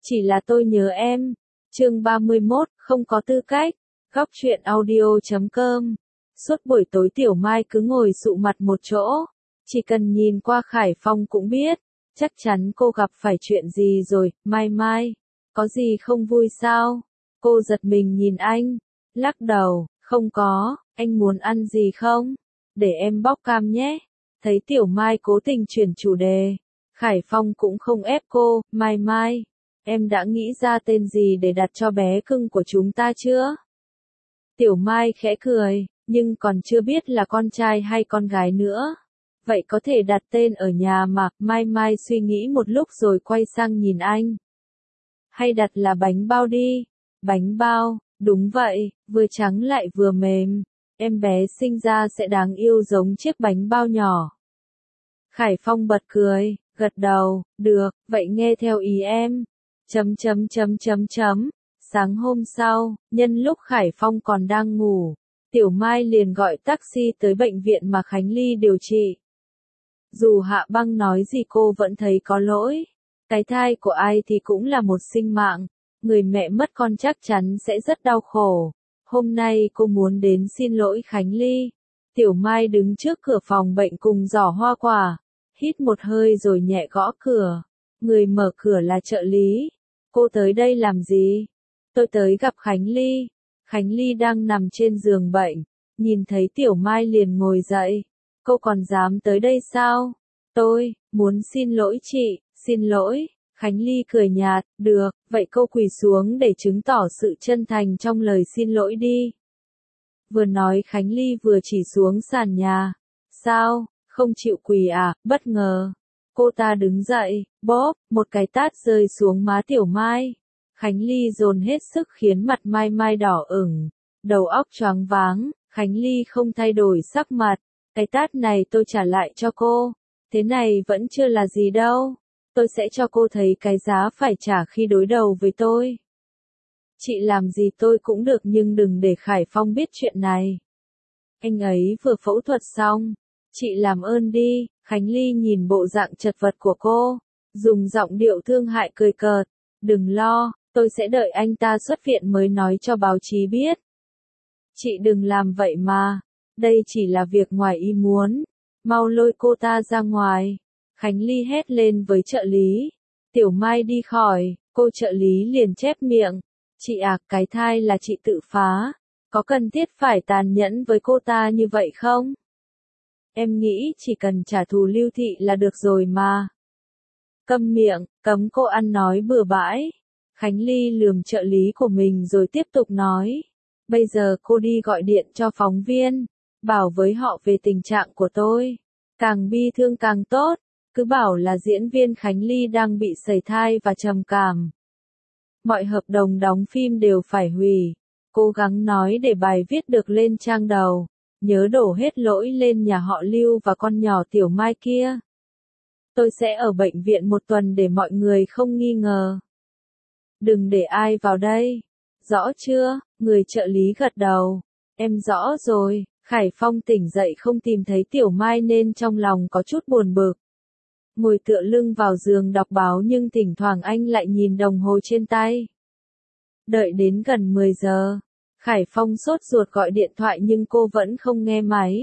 Chỉ là tôi nhớ em. Chương 31, không có tư cách. Góc truyện audio.com. Suốt buổi tối Tiểu Mai cứ ngồi sụ mặt một chỗ. Chỉ cần nhìn qua Khải Phong cũng biết. Chắc chắn cô gặp phải chuyện gì rồi, Mai Mai. Có gì không vui sao? Cô giật mình nhìn anh. Lắc đầu, không có, anh muốn ăn gì không? Để em bóc cam nhé. Thấy Tiểu Mai cố tình chuyển chủ đề. Khải Phong cũng không ép cô, Mai Mai. Em đã nghĩ ra tên gì để đặt cho bé cưng của chúng ta chưa? Tiểu Mai khẽ cười, nhưng còn chưa biết là con trai hay con gái nữa. Vậy có thể đặt tên ở nhà mà, Mai Mai suy nghĩ một lúc rồi quay sang nhìn anh. Hay đặt là bánh bao đi. Bánh bao, đúng vậy, vừa trắng lại vừa mềm. Em bé sinh ra sẽ đáng yêu giống chiếc bánh bao nhỏ. Khải Phong bật cười, gật đầu, được, vậy nghe theo ý em. Sáng hôm sau, nhân lúc Khải Phong còn đang ngủ, Tiểu Mai liền gọi taxi tới bệnh viện mà Khánh Ly điều trị. Dù Hạ Băng nói gì cô vẫn thấy có lỗi. Cái thai của ai thì cũng là một sinh mạng, người mẹ mất con chắc chắn sẽ rất đau khổ. Hôm nay cô muốn đến xin lỗi Khánh Ly. Tiểu Mai đứng trước cửa phòng bệnh cùng giỏ hoa quả, hít một hơi rồi nhẹ gõ cửa. Người mở cửa là trợ lý. Cô tới đây làm gì? Tôi tới gặp Khánh Ly. Khánh Ly đang nằm trên giường bệnh, nhìn thấy Tiểu Mai liền ngồi dậy. Cô còn dám tới đây sao? Tôi muốn xin lỗi chị, xin lỗi. Khánh Ly cười nhạt, được, vậy cô quỳ xuống để chứng tỏ sự chân thành trong lời xin lỗi đi. Vừa nói Khánh Ly vừa chỉ xuống sàn nhà. Sao, không chịu quỳ à, bất ngờ. Cô ta đứng dậy, bóp, một cái tát rơi xuống má Tiểu Mai. Khánh Ly dồn hết sức khiến mặt Mai Mai đỏ ửng, đầu óc choáng váng. Khánh Ly không thay đổi sắc mặt. Cái tát này tôi trả lại cho cô. Thế này vẫn chưa là gì đâu. Tôi sẽ cho cô thấy cái giá phải trả khi đối đầu với tôi. Chị làm gì tôi cũng được nhưng đừng để Khải Phong biết chuyện này. Anh ấy vừa phẫu thuật xong. Chị làm ơn đi. Khánh Ly nhìn bộ dạng chật vật của cô, dùng giọng điệu thương hại cười cợt. Đừng lo, tôi sẽ đợi anh ta xuất viện mới nói cho báo chí biết. Chị đừng làm vậy mà. Đây chỉ là việc ngoài ý muốn. Mau lôi cô ta ra ngoài. Khánh Ly hét lên với trợ lý. Tiểu Mai đi khỏi, cô trợ lý liền chép miệng. Chị à, cái thai là chị tự phá. Có cần thiết phải tàn nhẫn với cô ta như vậy không? Em nghĩ chỉ cần trả thù Lưu Thị là được rồi mà. Câm miệng, cấm cô ăn nói bừa bãi. Khánh Ly lườm trợ lý của mình rồi tiếp tục nói. Bây giờ cô đi gọi điện cho phóng viên. Bảo với họ về tình trạng của tôi. Càng bi thương càng tốt. Cứ bảo là diễn viên Khánh Ly đang bị sẩy thai và trầm cảm. Mọi hợp đồng đóng phim đều phải hủy. Cố gắng nói để bài viết được lên trang đầu. Nhớ đổ hết lỗi lên nhà họ Lưu và con nhỏ Tiểu Mai kia. Tôi sẽ ở bệnh viện một tuần để mọi người không nghi ngờ. Đừng để ai vào đây. Rõ chưa? Người trợ lý gật đầu. Em rõ rồi. Khải Phong tỉnh dậy không tìm thấy Tiểu Mai nên trong lòng có chút buồn bực. Ngồi tựa lưng vào giường đọc báo nhưng thỉnh thoảng anh lại nhìn đồng hồ trên tay. Đợi đến gần 10 giờ. Khải Phong sốt ruột gọi điện thoại nhưng cô vẫn không nghe máy.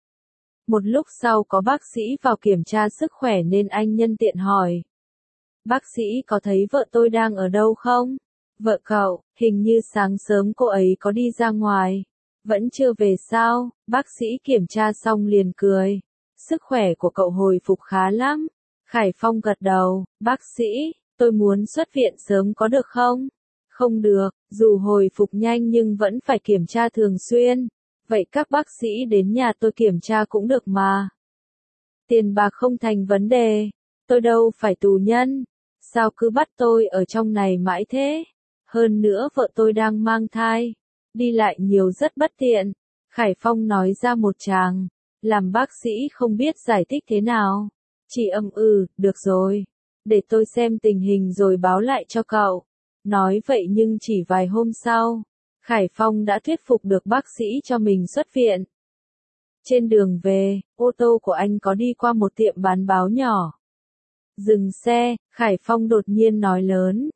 Một lúc sau có bác sĩ vào kiểm tra sức khỏe nên anh nhân tiện hỏi. Bác sĩ có thấy vợ tôi đang ở đâu không? Vợ cậu, hình như sáng sớm cô ấy có đi ra ngoài. Vẫn chưa về sao? Bác sĩ kiểm tra xong liền cười. Sức khỏe của cậu hồi phục khá lắm. Khải Phong gật đầu. Bác sĩ, tôi muốn xuất viện sớm có được không? Không được, dù hồi phục nhanh nhưng vẫn phải kiểm tra thường xuyên. Vậy các bác sĩ đến nhà tôi kiểm tra cũng được mà. Tiền bạc không thành vấn đề. Tôi đâu phải tù nhân. Sao cứ bắt tôi ở trong này mãi thế? Hơn nữa vợ tôi đang mang thai. Đi lại nhiều rất bất tiện. Khải Phong nói ra một tràng. Làm bác sĩ không biết giải thích thế nào. Chỉ được rồi. Để tôi xem tình hình rồi báo lại cho cậu. Nói vậy nhưng chỉ vài hôm sau, Khải Phong đã thuyết phục được bác sĩ cho mình xuất viện. Trên đường về, ô tô của anh có đi qua một tiệm bán báo nhỏ. Dừng xe, Khải Phong đột nhiên nói lớn.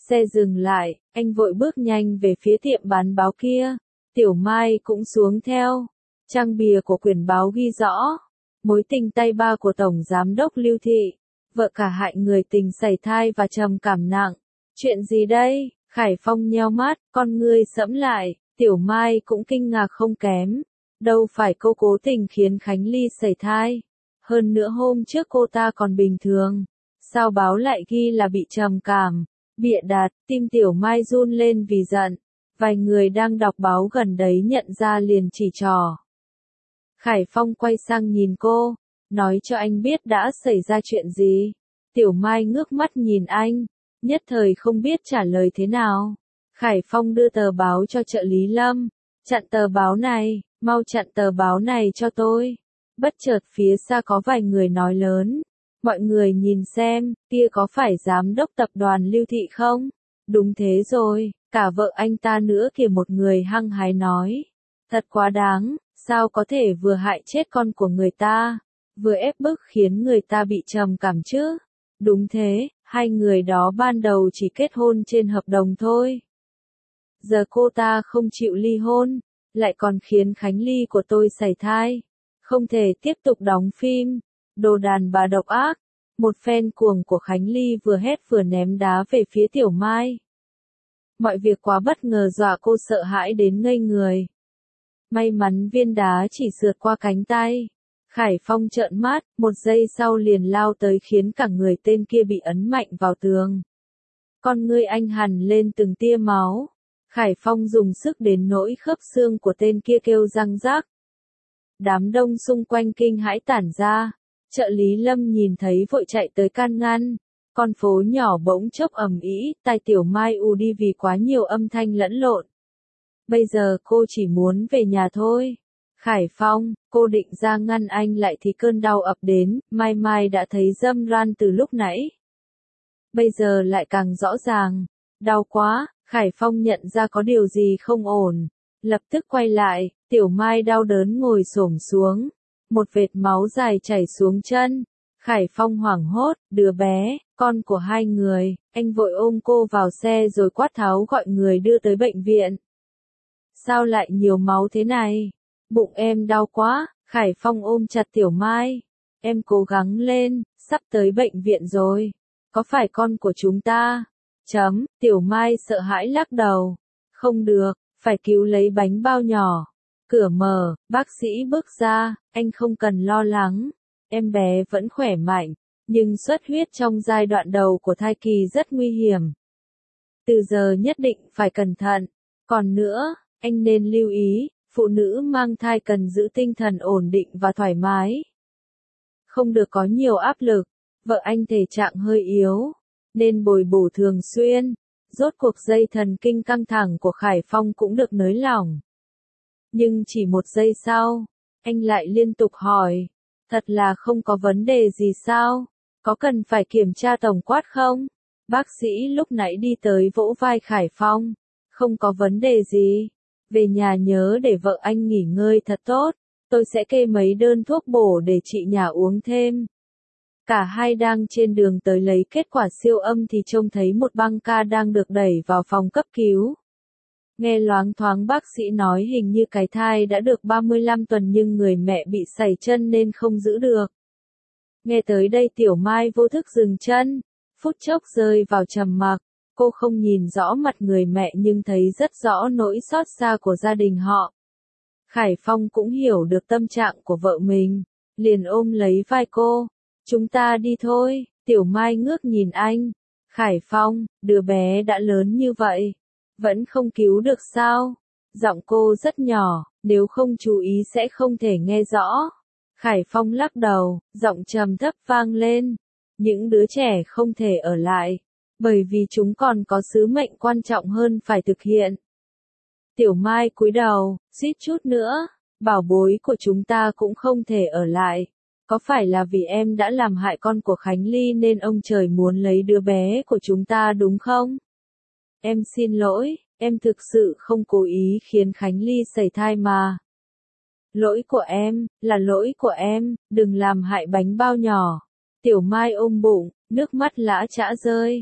Xe dừng lại, anh vội bước nhanh về phía tiệm bán báo kia. Tiểu Mai cũng xuống theo. Trang bìa của quyển báo ghi rõ, mối tình tay ba của Tổng Giám đốc Lưu Thị, vợ cả hại người tình sảy thai và trầm cảm nặng. Chuyện gì đây? Khải Phong nheo mắt, con ngươi sẫm lại, Tiểu Mai cũng kinh ngạc không kém. Đâu phải cô cố tình khiến Khánh Ly sảy thai. Hơn nữa hôm trước cô ta còn bình thường. Sao báo lại ghi là bị trầm cảm? Bịa đặt, tim Tiểu Mai run lên vì giận. Vài người đang đọc báo gần đấy nhận ra liền chỉ trỏ. Khải Phong quay sang nhìn cô, nói cho anh biết đã xảy ra chuyện gì. Tiểu Mai ngước mắt nhìn anh, nhất thời không biết trả lời thế nào. Khải Phong đưa tờ báo cho trợ lý Lâm, chặn tờ báo này, mau chặn tờ báo này cho tôi. Bất chợt phía xa có vài người nói lớn, mọi người nhìn xem, kia có phải giám đốc tập đoàn Lưu Thị không? Đúng thế rồi, cả vợ anh ta nữa kìa, một người hăng hái nói. Thật quá đáng, sao có thể vừa hại chết con của người ta, vừa ép bức khiến người ta bị trầm cảm chứ? Đúng thế, hai người đó ban đầu chỉ kết hôn trên hợp đồng thôi. Giờ cô ta không chịu ly hôn, lại còn khiến Khánh Ly của tôi sảy thai. Không thể tiếp tục đóng phim. Đồ đàn bà độc ác. Một fan cuồng của Khánh Ly vừa hét vừa ném đá về phía Tiểu Mai. Mọi việc quá bất ngờ dọa cô sợ hãi đến ngây người. May mắn viên đá chỉ sượt qua cánh tay. Khải Phong trợn mắt, một giây sau liền lao tới khiến cả người tên kia bị ấn mạnh vào tường. Con ngươi anh hằn lên từng tia máu. Khải Phong dùng sức đến nỗi khớp xương của tên kia kêu răng rắc. Đám đông xung quanh kinh hãi tản ra. Trợ lý Lâm nhìn thấy vội chạy tới can ngăn. Con phố nhỏ bỗng chốc ầm ĩ, tai Tiểu Mai ù đi vì quá nhiều âm thanh lẫn lộn. Bây giờ cô chỉ muốn về nhà thôi. Khải Phong, cô định ra ngăn anh lại thì cơn đau ập đến, Mai Mai đã thấy dâm ran từ lúc nãy. Bây giờ lại càng rõ ràng. Đau quá, Khải Phong nhận ra có điều gì không ổn. Lập tức quay lại, Tiểu Mai đau đớn ngồi xổm xuống. Một vệt máu dài chảy xuống chân. Khải Phong hoảng hốt, đứa bé, con của hai người, anh vội ôm cô vào xe rồi quát tháo gọi người đưa tới bệnh viện. Sao lại nhiều máu thế này? Bụng em đau quá, Khải Phong ôm chặt Tiểu Mai. Em cố gắng lên, sắp tới bệnh viện rồi. Có phải con của chúng ta? Tiểu Mai sợ hãi lắc đầu. Không được, phải cứu lấy bánh bao nhỏ. Cửa mở, bác sĩ bước ra, anh không cần lo lắng. Em bé vẫn khỏe mạnh, nhưng xuất huyết trong giai đoạn đầu của thai kỳ rất nguy hiểm. Từ giờ nhất định phải cẩn thận. Còn nữa, anh nên lưu ý, phụ nữ mang thai cần giữ tinh thần ổn định và thoải mái. Không được có nhiều áp lực, vợ anh thể trạng hơi yếu, nên bồi bổ thường xuyên. Rốt cuộc dây thần kinh căng thẳng của Khải Phong cũng được nới lỏng. Nhưng chỉ một giây sau, anh lại liên tục hỏi, thật là không có vấn đề gì sao? Có cần phải kiểm tra tổng quát không? Bác sĩ lúc nãy đi tới vỗ vai Khải Phong, không có vấn đề gì. Về nhà nhớ để vợ anh nghỉ ngơi thật tốt, tôi sẽ kê mấy đơn thuốc bổ để chị nhà uống thêm. Cả hai đang trên đường tới lấy kết quả siêu âm thì trông thấy một băng ca đang được đẩy vào phòng cấp cứu. Nghe loáng thoáng bác sĩ nói hình như cái thai đã được 35 tuần nhưng người mẹ bị sảy chân nên không giữ được. Nghe tới đây Tiểu Mai vô thức dừng chân, phút chốc rơi vào trầm mặc. Cô không nhìn rõ mặt người mẹ nhưng thấy rất rõ nỗi xót xa của gia đình họ. Khải Phong cũng hiểu được tâm trạng của vợ mình, liền ôm lấy vai cô. Chúng ta đi thôi, Tiểu Mai ngước nhìn anh. Khải Phong, đứa bé đã lớn như vậy, vẫn không cứu được sao? Giọng cô rất nhỏ, nếu không chú ý sẽ không thể nghe rõ. Khải Phong lắc đầu, giọng trầm thấp vang lên. Những đứa trẻ không thể ở lại, bởi vì chúng còn có sứ mệnh quan trọng hơn phải thực hiện. Tiểu Mai cúi đầu, suýt chút nữa, bảo bối của chúng ta cũng không thể ở lại. Có phải là vì em đã làm hại con của Khánh Ly nên ông trời muốn lấy đứa bé của chúng ta đúng không? Em xin lỗi, em thực sự không cố ý khiến Khánh Ly sảy thai mà. Lỗi của em, là lỗi của em, đừng làm hại bánh bao nhỏ. Tiểu Mai ôm bụng, nước mắt lã chã rơi.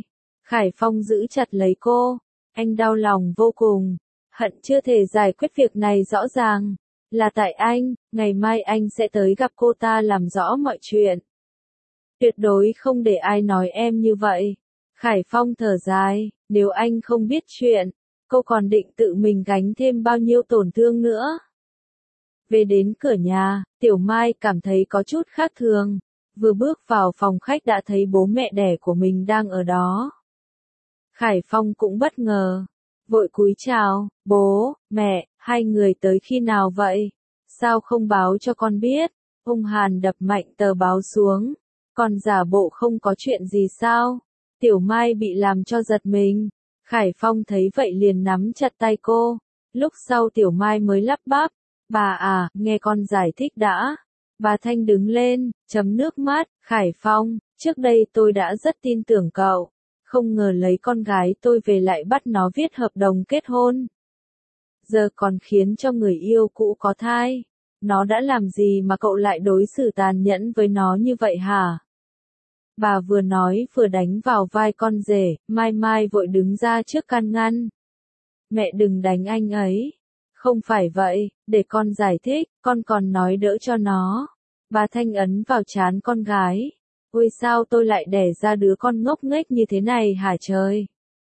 Khải Phong giữ chặt lấy cô. Anh đau lòng vô cùng. Hận chưa thể giải quyết việc này rõ ràng. Là tại anh, ngày mai anh sẽ tới gặp cô ta làm rõ mọi chuyện. Tuyệt đối không để ai nói em như vậy. Khải Phong thở dài, nếu anh không biết chuyện, cô còn định tự mình gánh thêm bao nhiêu tổn thương nữa. Về đến cửa nhà, Tiểu Mai cảm thấy có chút khác thường. Vừa bước vào phòng khách đã thấy bố mẹ đẻ của mình đang ở đó. Khải Phong cũng bất ngờ. Vội cúi chào, bố, mẹ, hai người tới khi nào vậy? Sao không báo cho con biết? Ông Hàn đập mạnh tờ báo xuống. Còn giả bộ không có chuyện gì sao? Tiểu Mai bị làm cho giật mình. Khải Phong thấy vậy liền nắm chặt tay cô. Lúc sau Tiểu Mai mới lắp bắp. Bà à, nghe con giải thích đã. Bà Thanh đứng lên, chấm nước mắt. Khải Phong, trước đây tôi đã rất tin tưởng cậu. Không ngờ lấy con gái tôi về lại bắt nó viết hợp đồng kết hôn. Giờ còn khiến cho người yêu cũ có thai. Nó đã làm gì mà cậu lại đối xử tàn nhẫn với nó như vậy hả? Bà vừa nói vừa đánh vào vai con rể, Mai Mai vội đứng ra trước can ngăn. Mẹ đừng đánh anh ấy. Không phải vậy, để con giải thích, con còn nói đỡ cho nó. Bà Thanh ấn vào trán con gái. Ôi sao tôi lại đẻ ra đứa con ngốc nghếch như thế này hả trời?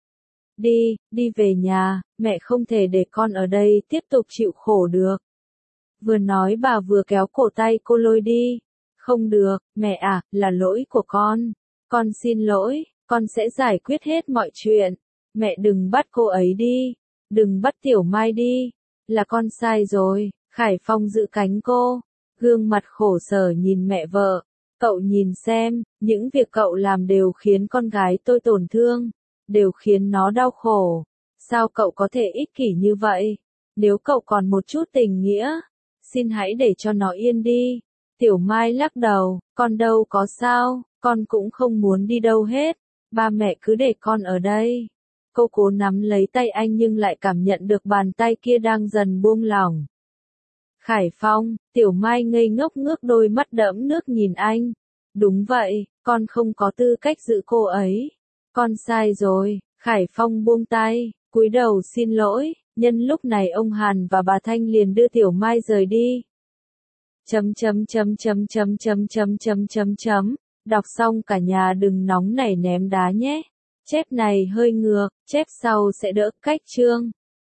Đi về nhà, mẹ không thể để con ở đây tiếp tục chịu khổ được. Vừa nói bà vừa kéo cổ tay cô lôi đi. Không được, mẹ à, là lỗi của con. Con xin lỗi, con sẽ giải quyết hết mọi chuyện. Mẹ đừng bắt cô ấy đi. Đừng bắt Tiểu Mai đi. Là con sai rồi. Khải Phong giữ cánh cô. Gương mặt khổ sở nhìn mẹ vợ. Cậu nhìn xem, những việc cậu làm đều khiến con gái tôi tổn thương. Đều khiến nó đau khổ. Sao cậu có thể ích kỷ như vậy? Nếu cậu còn một chút tình nghĩa, xin hãy để cho nó yên đi. Tiểu Mai lắc đầu, con đâu có sao, con cũng không muốn đi đâu hết. Ba mẹ cứ để con ở đây. Cô cố nắm lấy tay anh nhưng lại cảm nhận được bàn tay kia đang dần buông lỏng. Khải Phong, Tiểu Mai ngây ngốc ngước đôi mắt đẫm nước nhìn anh. Đúng vậy, con không có tư cách giữ cô ấy. Con sai rồi. Khải Phong buông tay, cúi đầu xin lỗi. Nhân lúc này ông Hàn và bà Thanh liền đưa Tiểu Mai rời đi. Đọc xong cả nhà đừng nóng nảy ném đá nhé. Chép này hơi ngược, chép sau sẽ đỡ cách chương.